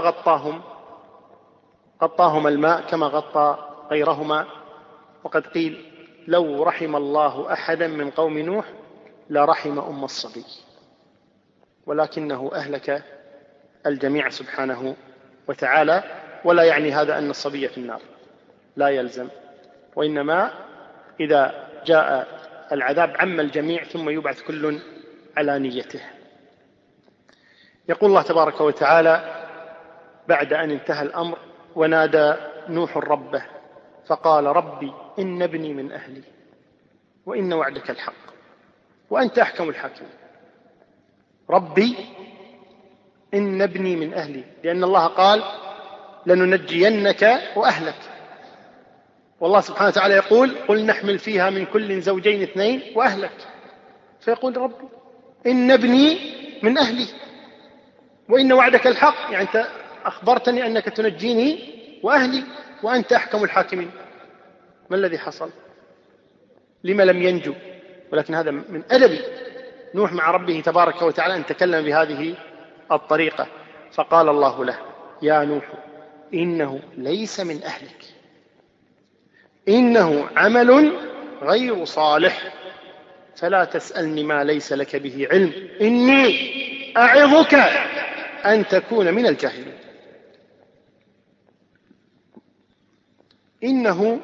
غطاهم الماء كما غطى غيرهما. وقد قيل: لو رحم الله أحدا من قوم نوح لرحم أم الصبي، ولكنه أهلك الجميع سبحانه وتعالى. ولا يعني هذا أن الصبي في النار، لا يلزم، وإنما إذا جاء العذاب عم الجميع ثم يبعث كل على نيته. يقول الله تبارك وتعالى بعد أن انتهى الأمر: ونادى نوح ربه فقال ربي إن ابني من أهلي وإن وعدك الحق وأنت أحكم الحاكمين. ربي إن ابني من أهلي، لأن الله قال لننجينك وأهلك، والله سبحانه وتعالى يقول: قل نحمل فيها من كل زوجين اثنين وأهلك، فيقول ربي إن ابني من أهلي وإن وعدك الحق، يعني أنت أخبرتني أنك تنجيني وأهلي وأنت أحكم الحاكمين. ما الذي حصل؟ لما لم ينجو؟ ولكن هذا من أدب نوح مع ربه تبارك وتعالى أن تكلم بهذه الطريقة. فقال الله له: يا نوح إنه ليس من أهلك، إنه عمل غير صالح، فلا تسألني ما ليس لك به علم، إني أعظك أن تكون من الجاهلين. إنه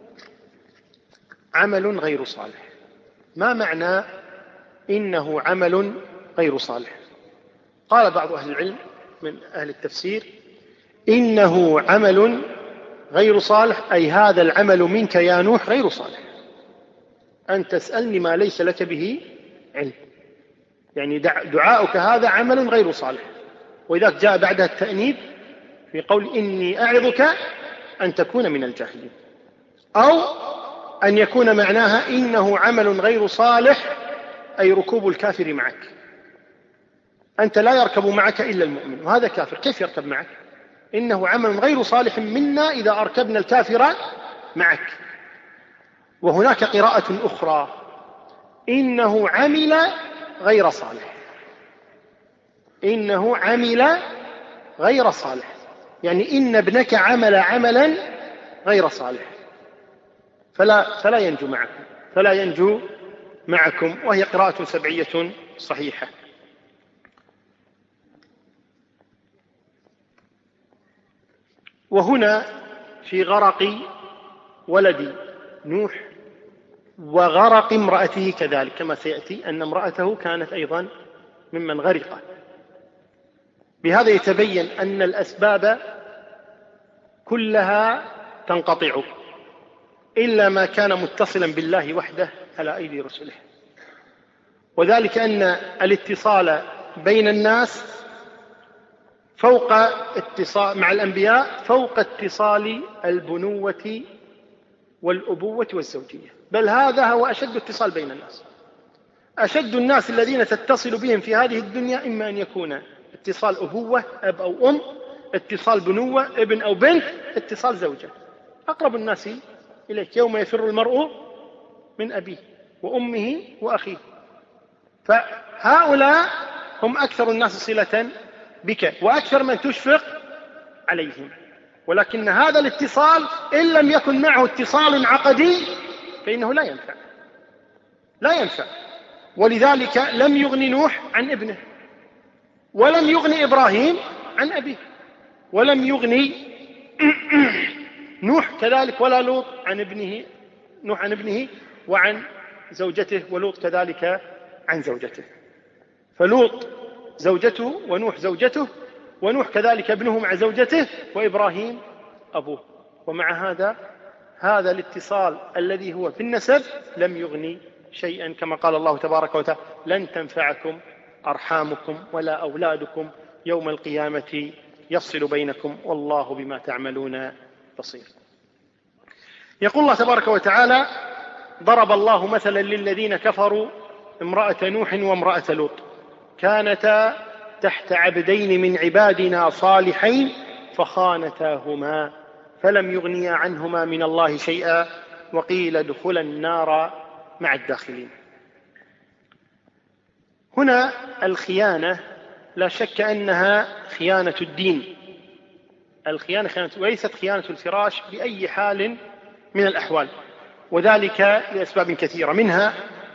عمل غير صالح. ما معنى إنه عمل غير صالح؟ قال بعض أهل العلم من أهل التفسير: إنه عمل غير صالح أي هذا العمل منك يا نوح غير صالح، أن تسألني ما ليس لك به علم، يعني دعاؤك هذا عمل غير صالح. وإذا جاء بعدها التأنيب في قول إني أعظك أن تكون من الجاهلين، أو أن يكون معناها إنه عمل غير صالح أي ركوب الكافر معك، أنت لا يركب معك إلا المؤمن، وهذا كافر كيف يركب معك؟ إنه عمل غير صالح منا إذا أركبنا الكافر معك. وهناك قراءة أخرى: إنه عمل غير صالح، إنه عمل غير صالح، يعني إن ابنك عمل عملا غير صالح فلا ينجو معكم، وهي قراءة سبعية صحيحة. وهنا في غرق ولد نوح وغرق امرأته كذلك، كما سيأتي أن امرأته كانت أيضا ممن غرق. بهذا يتبين أن الأسباب كلها تنقطع إلا ما كان متصلا بالله وحده على أيدي رسله، وذلك أن الاتصال بين الناس فوق اتصال مع الأنبياء فوق اتصال البنوة والأبوة والزوجية، بل هذا هو أشد اتصال بين الناس. أشد الناس الذين تتصل بهم في هذه الدنيا إما أن يكون اتصال أبوة أب أو أم، اتصال بنوة ابن أو بنت، اتصال زوجة. أقرب الناس إليك يوم يفر المرء من أبيه وأمه وأخيه، فهؤلاء هم أكثر الناس صلة بك وأكثر من تشفق عليهم. ولكن هذا الاتصال إن لم يكن معه اتصال عقدي فإنه لا ينفع. ولذلك لم يغن نوح عن ابنه، ولم يغن إبراهيم عن أبيه، ولم يغني نوح كذلك ولا لوط عن ابنه، نوح عن ابنه وعن زوجته، ولوط كذلك عن زوجته. فلوط زوجته ونوح زوجته، ونوح كذلك ابنه مع زوجته، وإبراهيم أبوه. ومع هذا الاتصال الذي هو في النسب لم يغني شيئا، كما قال الله تبارك وتعالى: لن تنفعكم أرحامكم ولا أولادكم يوم القيامة يفصل بينكم والله بما تعملون بصير. يقول الله تبارك وتعالى: ضرب الله مثلا للذين كفروا امرأة نوح وامرأة لوط كانتا تحت عبدين من عبادنا صالحين فخانتاهما فلم يغنيا عنهما من الله شيئا وقيل ادخلا النار مع الداخلين. هنا الخيانة لا شك أنها خيانة الدين، الخيانة خيانة وليست خيانة الفراش بأي حال من الأحوال، وذلك لأسباب كثيرة. منها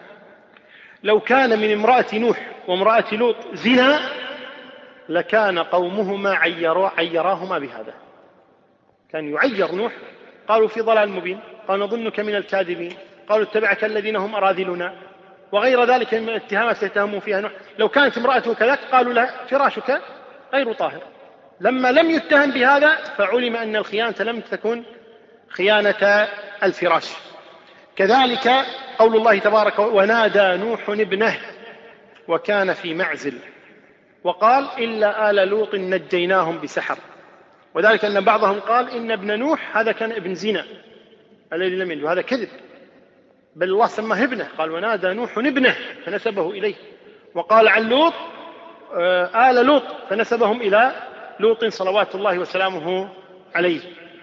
لو كان من امرأة نوح وامرأة لوط زنا لكان قومهما عيراهما بهذا، كان يعير نوح، قالوا في ضلال مبين، قالوا نظنك من الكاذبين، قالوا اتبعك الذين هم أراذلنا، وغير ذلك من الاتهامات يتهمون فيها نوح. لو كانت امرأته كذلك قالوا لها فراشك غير طاهر. لما لم يتهم بهذا فعلم أن الخيانة لم تكن خيانة الفراش. كذلك قول الله تبارك: ونادى نوح ابنه وكان في معزل وقال إلا آل لوط نجيناهم بسحر، وذلك أن بعضهم قال إن ابن نوح هذا كان ابن زنا الذي لم يلد، وهذا كذب، بل الله سماه ابنه، قال ونادى نوح ابنه فنسبه إليه، وقال عن لوط آل لوط فنسبهم إلى لوط صلوات الله وسلامه عليه.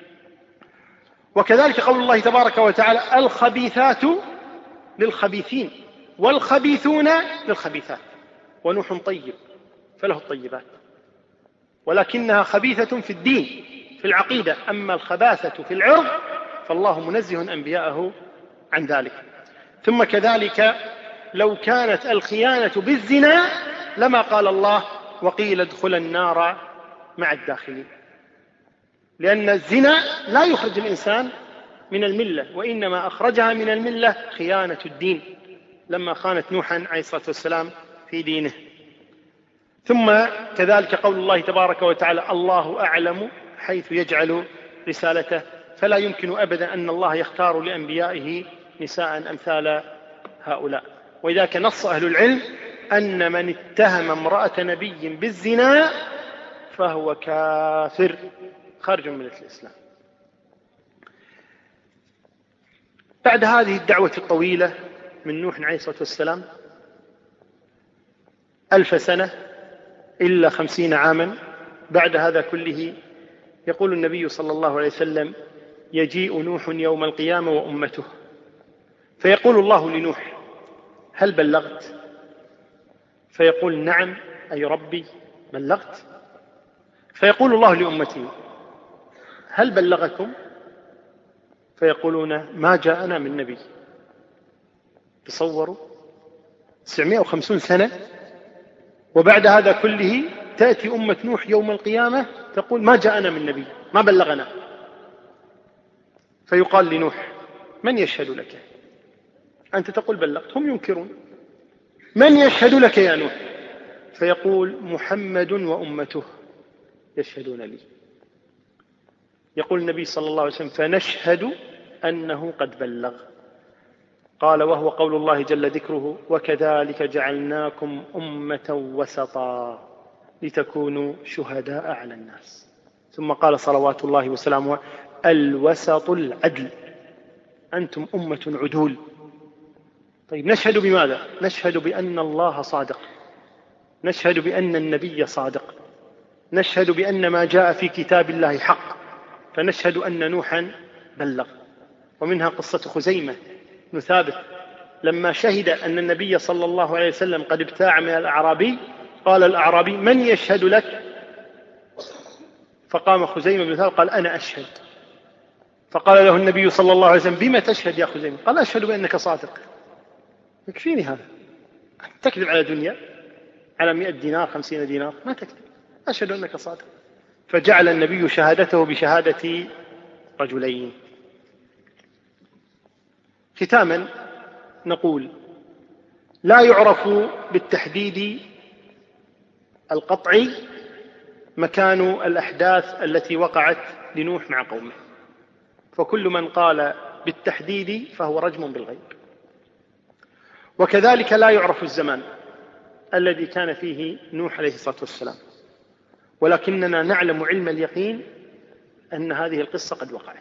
وكذلك قول الله تبارك وتعالى: الخبيثات للخبيثين والخبيثون للخبيثات ونوح طيب فله الطيبات، ولكنها خبيثة في الدين في العقيدة، أما الخباثة في العرض فالله منزه أنبياءه عن ذلك. ثم كذلك لو كانت الخيانة بالزنا لما قال الله: وقيل ادخل النار مع الداخلين، لأن الزنا لا يخرج الإنسان من الملة، وإنما أخرجها من الملة خيانة الدين لما خانت نوحا عليه الصلاة والسلام في دينه. ثم كذلك قول الله تبارك وتعالى: الله أعلم حيث يجعل رسالته، فلا يمكن أبدا أن الله يختار لأنبيائه نساء أمثال هؤلاء. وإذاك نص أهل العلم أن من اتهم امرأة نبي بالزنا فهو كافر خارج من الإسلام. بعد هذه الدعوة الطويلة من نوح عليه الصلاة والسلام 1000 سنة إلا 50 عاما، بعد هذا كله يقول النبي صلى الله عليه وسلم: يجيء نوح يوم القيامة وأمته، فيقول الله لنوح: هل بلغت؟ فيقول: نعم أي ربي بلغت. فيقول الله لأمته: هل بلغكم؟ فيقولون: ما جاءنا من نبي. تصوروا 950 سنة، وبعد هذا كله تأتي أمة نوح يوم القيامة تقول: ما جاءنا من نبي، ما بلغنا. فيقال لنوح: من يشهد لك؟ أنت تقول بلغت، هم ينكرون، من يشهد لك يا نوح؟ فيقول: محمد وأمته يشهدون لي. يقول النبي صلى الله عليه وسلم: فنشهد أنه قد بلغ. قال: وهو قول الله جل ذكره: وكذلك جعلناكم أمة وسطا لتكونوا شهداء على الناس. ثم قال صلوات الله وسلامه: الوسط العدل، أنتم أمة عدول. طيب نشهد بماذا؟ نشهد بأن الله صادق، نشهد بأن النبي صادق، نشهد بأن ما جاء في كتاب الله حق، فنشهد أن نوحا بلغ. ومنها قصة خزيمة بن ثابت لما شهد أن النبي صلى الله عليه وسلم قد ابتاع من الأعرابي، قال الأعرابي: من يشهد لك؟ فقام خزيمة بن ثابت قال: أنا أشهد. فقال له النبي صلى الله عليه وسلم: بما تشهد يا خزيمة؟ قال: أشهد بأنك صادق. يكفيني هذا، تكذب على دنيا على 100 دينار 50 دينار ما تكذب، أشهد أنك صادق. فجعل النبي شهادته بشهادة رجلين. ختاما نقول: لا يعرف بالتحديد القطعي مكان الأحداث التي وقعت لنوح مع قومه، فكل من قال بالتحديد فهو رجم بالغيب. وكذلك لا يعرف الزمان الذي كان فيه نوح عليه الصلاة والسلام، ولكننا نعلم علم اليقين أن هذه القصة قد وقعت.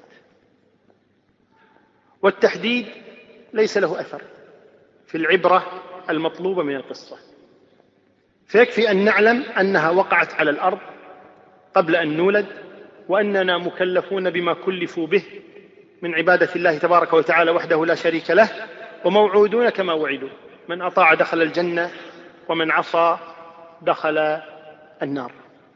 والتحديد ليس له أثر في العبرة المطلوبة من القصة، فيكفي أن نعلم أنها وقعت على الأرض قبل أن نولد، وأننا مكلفون بما كلفوا به من عبادة الله تبارك وتعالى وحده لا شريك له، وموعودون كما وعدوا: من أطاع دخل الجنة ومن عصى دخل النار.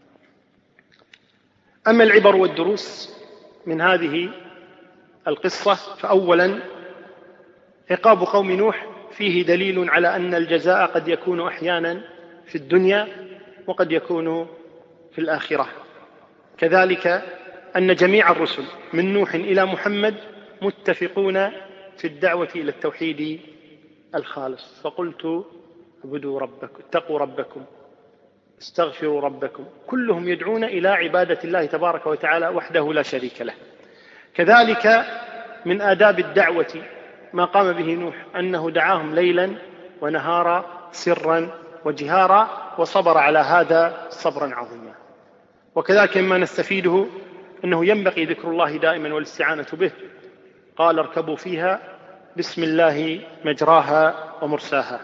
أما العبر والدروس من هذه القصة، فأولا عقاب قوم نوح فيه دليل على أن الجزاء قد يكون أحيانا في الدنيا وقد يكون في الآخرة. كذلك أن جميع الرسل من نوح إلى محمد متفقون في الدعوة إلى التوحيد الخالص. فقلت: اعبدوا ربكم، اتقوا ربكم، استغفروا ربكم. كلهم يدعون إلى عبادة الله تبارك وتعالى وحده لا شريك له. كذلك من آداب الدعوة ما قام به نوح، أنه دعاهم ليلا ونهارا سرا وجهارا، وصبر على هذا صبرا عظيما. وكذلك مما نستفيده أنه ينبغي ذكر الله دائما والاستعانة به. قال: اركبوا فيها بسم الله مجراها ومرساها.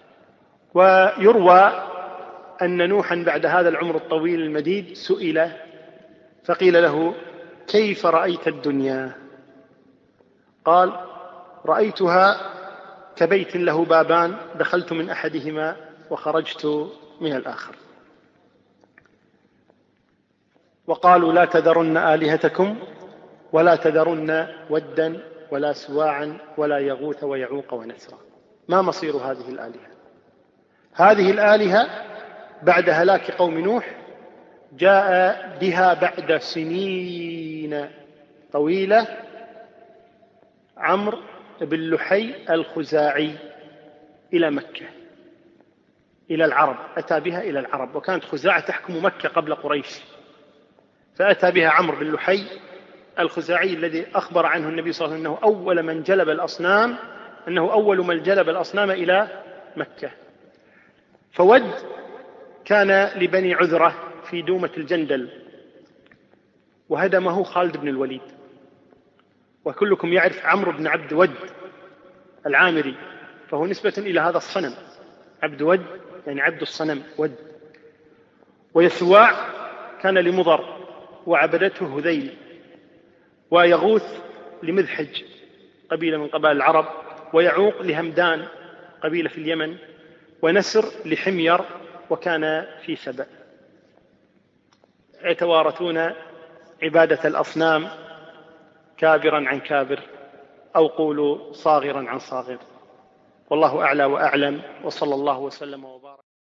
ويروى أن نوحا بعد هذا العمر الطويل المديد سئل فقيل له: كيف رأيت الدنيا؟ قال: رأيتها كبيت له بابان، دخلت من أحدهما وخرجت من الآخر. وقالوا: لا تذرن آلهتكم ولا تذرن ودا ولا سواعا ولا يغوث ويعوق ونسرا. ما مصير هذه الآلهة؟ هذه الآلهة بعد هلاك قوم نوح جاء بها بعد سنين طويلة عمرو بن لحي الخزاعي إلى مكة، إلى العرب، أتى بها إلى العرب، وكانت خزاعة تحكم مكة قبل قريش، فأتى بها عمرو بن لحي الخزاعي الذي أخبر عنه النبي صلى الله عليه وسلم أنه أول من جلب الأصنام إلى مكة. فود كان لبني عذرة في دومة الجندل، وهدمه خالد بن الوليد. وكلكم يعرف عمرو بن عبد ود العامري، فهو نسبة إلى هذا الصنم، عبد ود يعني عبد الصنم ود. ويسواع كان لمضر وعبدته هذيل، ويغوث لمذحج قبيلة من قبائل العرب، ويعوق لهمدان قبيلة في اليمن، ونسر لحمير وكان في سبأ. يتوارثون عبادة الأصنام كابرا عن كابر، أو قولوا صاغرا عن صاغر. والله أعلى وأعلم، وصلى الله وسلم وبارك.